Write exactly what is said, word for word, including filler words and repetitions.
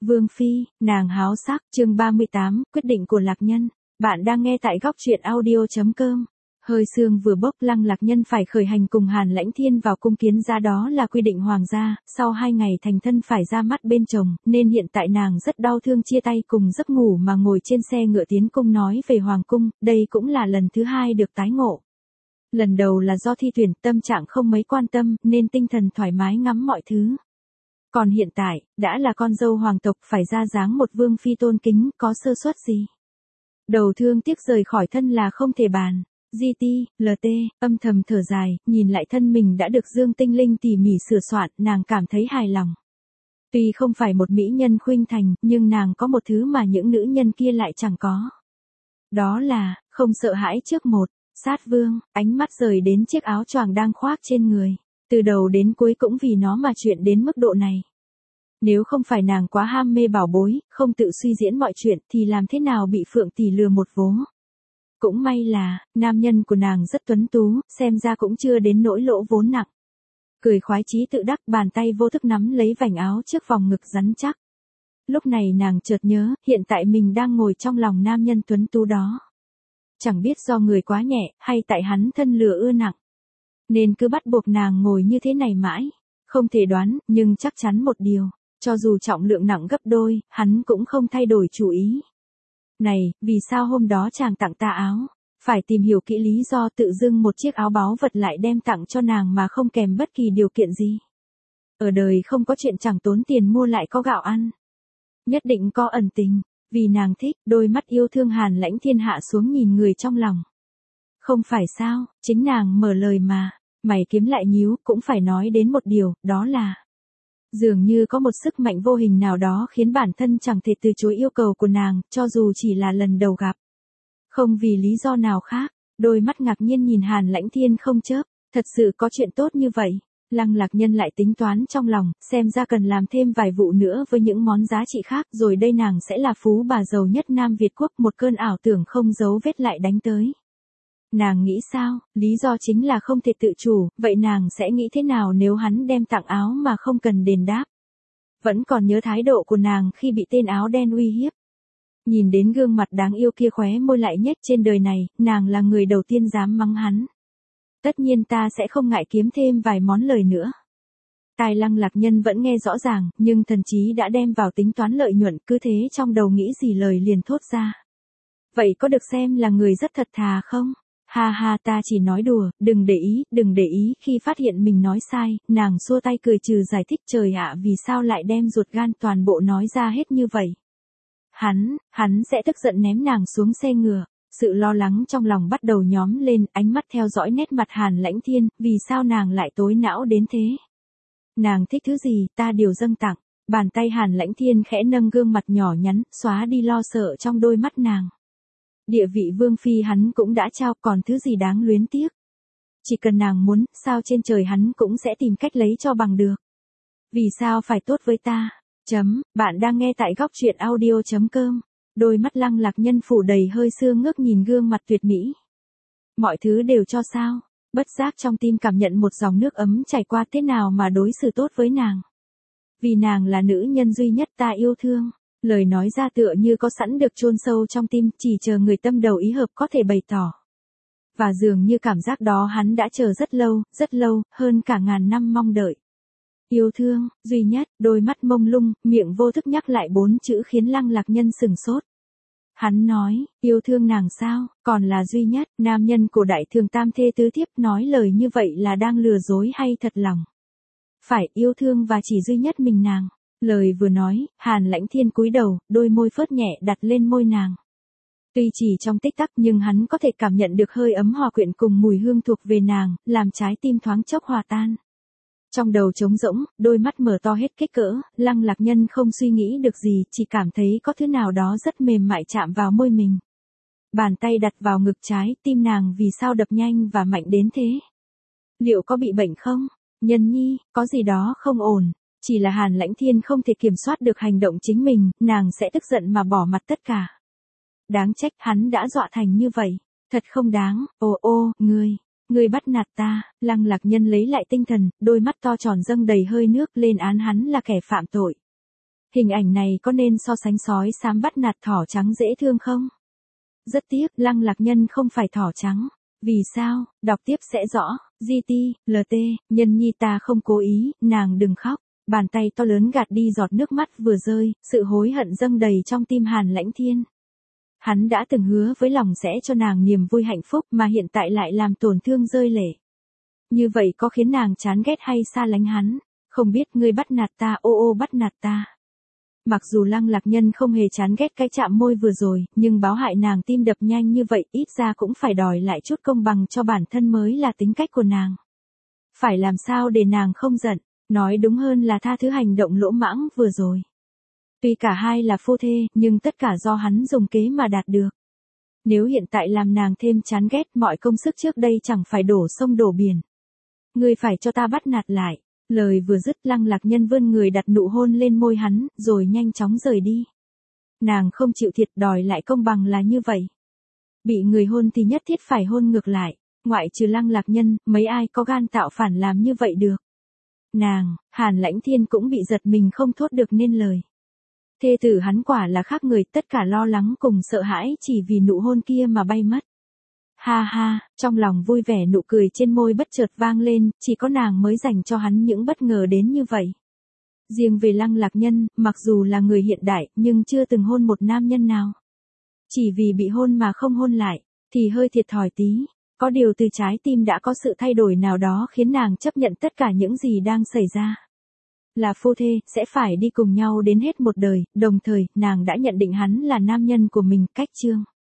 Vương Phi, nàng háo sắc, chương ba mươi tám, quyết định của Lạc Nhân. Bạn đang nghe tại góc truyện audio.com. Hơi sương vừa bốc, Lăng Lạc Nhân phải khởi hành cùng Hàn Lãnh Thiên vào cung kiến gia, đó là quy định hoàng gia, sau hai ngày thành thân phải ra mắt bên chồng, nên hiện tại nàng rất đau thương chia tay cùng giấc ngủ mà ngồi trên xe ngựa tiến cung nói về hoàng cung, đây cũng là lần thứ hai được tái ngộ. Lần đầu là do thi tuyển, tâm trạng không mấy quan tâm, nên tinh thần thoải mái ngắm mọi thứ. Còn hiện tại, đã là con dâu hoàng tộc phải ra dáng một vương phi tôn kính, có sơ suất gì. Đầu thương tiếc rời khỏi thân là không thể bàn. giê tê, lờ tê, âm thầm thở dài, nhìn lại thân mình đã được Dương Tinh Linh tỉ mỉ sửa soạn, nàng cảm thấy hài lòng. Tuy không phải một mỹ nhân khuynh thành, nhưng nàng có một thứ mà những nữ nhân kia lại chẳng có. Đó là, không sợ hãi trước một, sát vương, ánh mắt rời đến chiếc áo choàng đang khoác trên người. Từ đầu đến cuối cũng vì nó mà chuyện đến mức độ này. Nếu không phải nàng quá ham mê bảo bối, không tự suy diễn mọi chuyện thì làm thế nào bị Phượng tỷ lừa một vố. Cũng may là, nam nhân của nàng rất tuấn tú, xem ra cũng chưa đến nỗi lỗ vốn nặng. Cười khoái chí tự đắc, bàn tay vô thức nắm lấy vành áo trước vòng ngực rắn chắc. Lúc này nàng chợt nhớ, hiện tại mình đang ngồi trong lòng nam nhân tuấn tú đó. Chẳng biết do người quá nhẹ, hay tại hắn thân lừa ưa nặng. Nên cứ bắt buộc nàng ngồi như thế này mãi. Không thể đoán, nhưng chắc chắn một điều, cho dù trọng lượng nặng gấp đôi, hắn cũng không thay đổi chủ ý. Này, vì sao hôm đó chàng tặng ta áo? Phải tìm hiểu kỹ lý do tự dưng một chiếc áo báu vật lại đem tặng cho nàng mà không kèm bất kỳ điều kiện gì. Ở đời không có chuyện chẳng tốn tiền mua lại có gạo ăn. Nhất định có ẩn tình, vì nàng thích, đôi mắt yêu thương Hàn Lãnh Thiên hạ xuống nhìn người trong lòng. Không phải sao, chính nàng mở lời mà, mày kiếm lại nhíu, cũng phải nói đến một điều, đó là dường như có một sức mạnh vô hình nào đó khiến bản thân chẳng thể từ chối yêu cầu của nàng, cho dù chỉ là lần đầu gặp. Không vì lý do nào khác, đôi mắt ngạc nhiên nhìn Hàn Lãnh Thiên không chớp, thật sự có chuyện tốt như vậy. Lăng Lạc Nhân lại tính toán trong lòng, xem ra cần làm thêm vài vụ nữa với những món giá trị khác, rồi đây nàng sẽ là phú bà giàu nhất Nam Việt Quốc, một cơn ảo tưởng không giấu vết lại đánh tới. Nàng nghĩ sao, lý do chính là không thể tự chủ, vậy nàng sẽ nghĩ thế nào nếu hắn đem tặng áo mà không cần đền đáp? Vẫn còn nhớ thái độ của nàng khi bị tên áo đen uy hiếp. Nhìn đến gương mặt đáng yêu kia khóe môi lại nhếch, trên đời này, nàng là người đầu tiên dám mắng hắn. Tất nhiên ta sẽ không ngại kiếm thêm vài món lời nữa. Tai Lăng Lạc Nhân vẫn nghe rõ ràng, nhưng thần trí đã đem vào tính toán lợi nhuận, cứ thế trong đầu nghĩ gì lời liền thốt ra. Vậy có được xem là người rất thật thà không? Ha ha, ta chỉ nói đùa, đừng để ý, đừng để ý. Khi phát hiện mình nói sai, nàng xua tay cười trừ giải thích, trời ạ, vì sao lại đem ruột gan toàn bộ nói ra hết như vậy? Hắn, hắn sẽ tức giận ném nàng xuống xe ngựa. Sự lo lắng trong lòng bắt đầu nhóm lên, ánh mắt theo dõi nét mặt Hàn Lãnh Thiên, vì sao nàng lại tối não đến thế? Nàng thích thứ gì, ta đều dâng tặng. Bàn tay Hàn Lãnh Thiên khẽ nâng gương mặt nhỏ nhắn, xóa đi lo sợ trong đôi mắt nàng. Địa vị vương phi hắn cũng đã trao, còn thứ gì đáng luyến tiếc. Chỉ cần nàng muốn, sao trên trời hắn cũng sẽ tìm cách lấy cho bằng được. Vì sao phải tốt với ta? Chấm, bạn đang nghe tại góc truyện audio.com. Đôi mắt Lăng Lạc Nhân phủ đầy hơi sương ngước nhìn gương mặt tuyệt mỹ. Mọi thứ đều cho sao? Bất giác trong tim cảm nhận một dòng nước ấm chảy qua, thế nào mà đối xử tốt với nàng. Vì nàng là nữ nhân duy nhất ta yêu thương. Lời nói ra tựa như có sẵn được chôn sâu trong tim, chỉ chờ người tâm đầu ý hợp có thể bày tỏ. Và dường như cảm giác đó hắn đã chờ rất lâu, rất lâu, hơn cả ngàn năm mong đợi. Yêu thương, duy nhất, đôi mắt mông lung, miệng vô thức nhắc lại bốn chữ khiến Lăng Lạc Nhân sừng sốt. Hắn nói, yêu thương nàng sao, còn là duy nhất, nam nhân cổ đại thường tam thê tứ thiếp, nói lời như vậy là đang lừa dối hay thật lòng? Phải, yêu thương và chỉ duy nhất mình nàng. Lời vừa nói, Hàn Lãnh Thiên cúi đầu, đôi môi phớt nhẹ đặt lên môi nàng. Tuy chỉ trong tích tắc nhưng hắn có thể cảm nhận được hơi ấm hòa quyện cùng mùi hương thuộc về nàng, làm trái tim thoáng chốc hòa tan. Trong đầu trống rỗng, đôi mắt mở to hết kích cỡ, Lăng Lạc Nhân không suy nghĩ được gì, chỉ cảm thấy có thứ nào đó rất mềm mại chạm vào môi mình. Bàn tay đặt vào ngực trái, tim nàng vì sao đập nhanh và mạnh đến thế? Liệu có bị bệnh không? Nhân nhi, có gì đó không ổn. Chỉ là Hàn Lãnh Thiên không thể kiểm soát được hành động chính mình, nàng sẽ tức giận mà bỏ mặt tất cả. Đáng trách hắn đã dọa thành như vậy. Thật không đáng, ô ô, ngươi, ngươi bắt nạt ta. Lăng Lạc Nhân lấy lại tinh thần, đôi mắt to tròn dâng đầy hơi nước lên án hắn là kẻ phạm tội. Hình ảnh này có nên so sánh sói xám bắt nạt thỏ trắng dễ thương không? Rất tiếc, Lăng Lạc Nhân không phải thỏ trắng. Vì sao? Đọc tiếp sẽ rõ. giê tê, lờ tê, Nhân nhi ta không cố ý, nàng đừng khóc. Bàn tay to lớn gạt đi giọt nước mắt vừa rơi, sự hối hận dâng đầy trong tim Hàn Lãnh Thiên. Hắn đã từng hứa với lòng sẽ cho nàng niềm vui hạnh phúc mà hiện tại lại làm tổn thương rơi lệ. Như vậy có khiến nàng chán ghét hay xa lánh hắn? Không biết ngươi bắt nạt ta, ô ô bắt nạt ta. Mặc dù Lăng Lạc Nhân không hề chán ghét cái chạm môi vừa rồi, nhưng báo hại nàng tim đập nhanh như vậy ít ra cũng phải đòi lại chút công bằng cho bản thân mới là tính cách của nàng. Phải làm sao để nàng không giận, nói đúng hơn là tha thứ hành động lỗ mãng vừa rồi. Tuy cả hai là phu thê, nhưng tất cả do hắn dùng kế mà đạt được. Nếu hiện tại làm nàng thêm chán ghét, mọi công sức trước đây chẳng phải đổ sông đổ biển. Ngươi phải cho ta bắt nạt lại. Lời vừa dứt, Lăng Lạc Nhân vươn người đặt nụ hôn lên môi hắn, rồi nhanh chóng rời đi. Nàng không chịu thiệt, đòi lại công bằng là như vậy. Bị người hôn thì nhất thiết phải hôn ngược lại, ngoại trừ Lăng Lạc Nhân, mấy ai có gan tạo phản làm như vậy được. Nàng, Hàn Lãnh Thiên cũng bị giật mình không thốt được nên lời. Thê tử hắn quả là khác người, tất cả lo lắng cùng sợ hãi chỉ vì nụ hôn kia mà bay mất. Ha ha, trong lòng vui vẻ nụ cười trên môi bất chợt vang lên, chỉ có nàng mới dành cho hắn những bất ngờ đến như vậy. Riêng về Lăng Lạc Nhân, mặc dù là người hiện đại, nhưng chưa từng hôn một nam nhân nào. Chỉ vì bị hôn mà không hôn lại, thì hơi thiệt thòi tí. Có điều từ trái tim đã có sự thay đổi nào đó khiến nàng chấp nhận tất cả những gì đang xảy ra. Là phu thê, sẽ phải đi cùng nhau đến hết một đời, đồng thời, nàng đã nhận định hắn là nam nhân của mình, cách chương.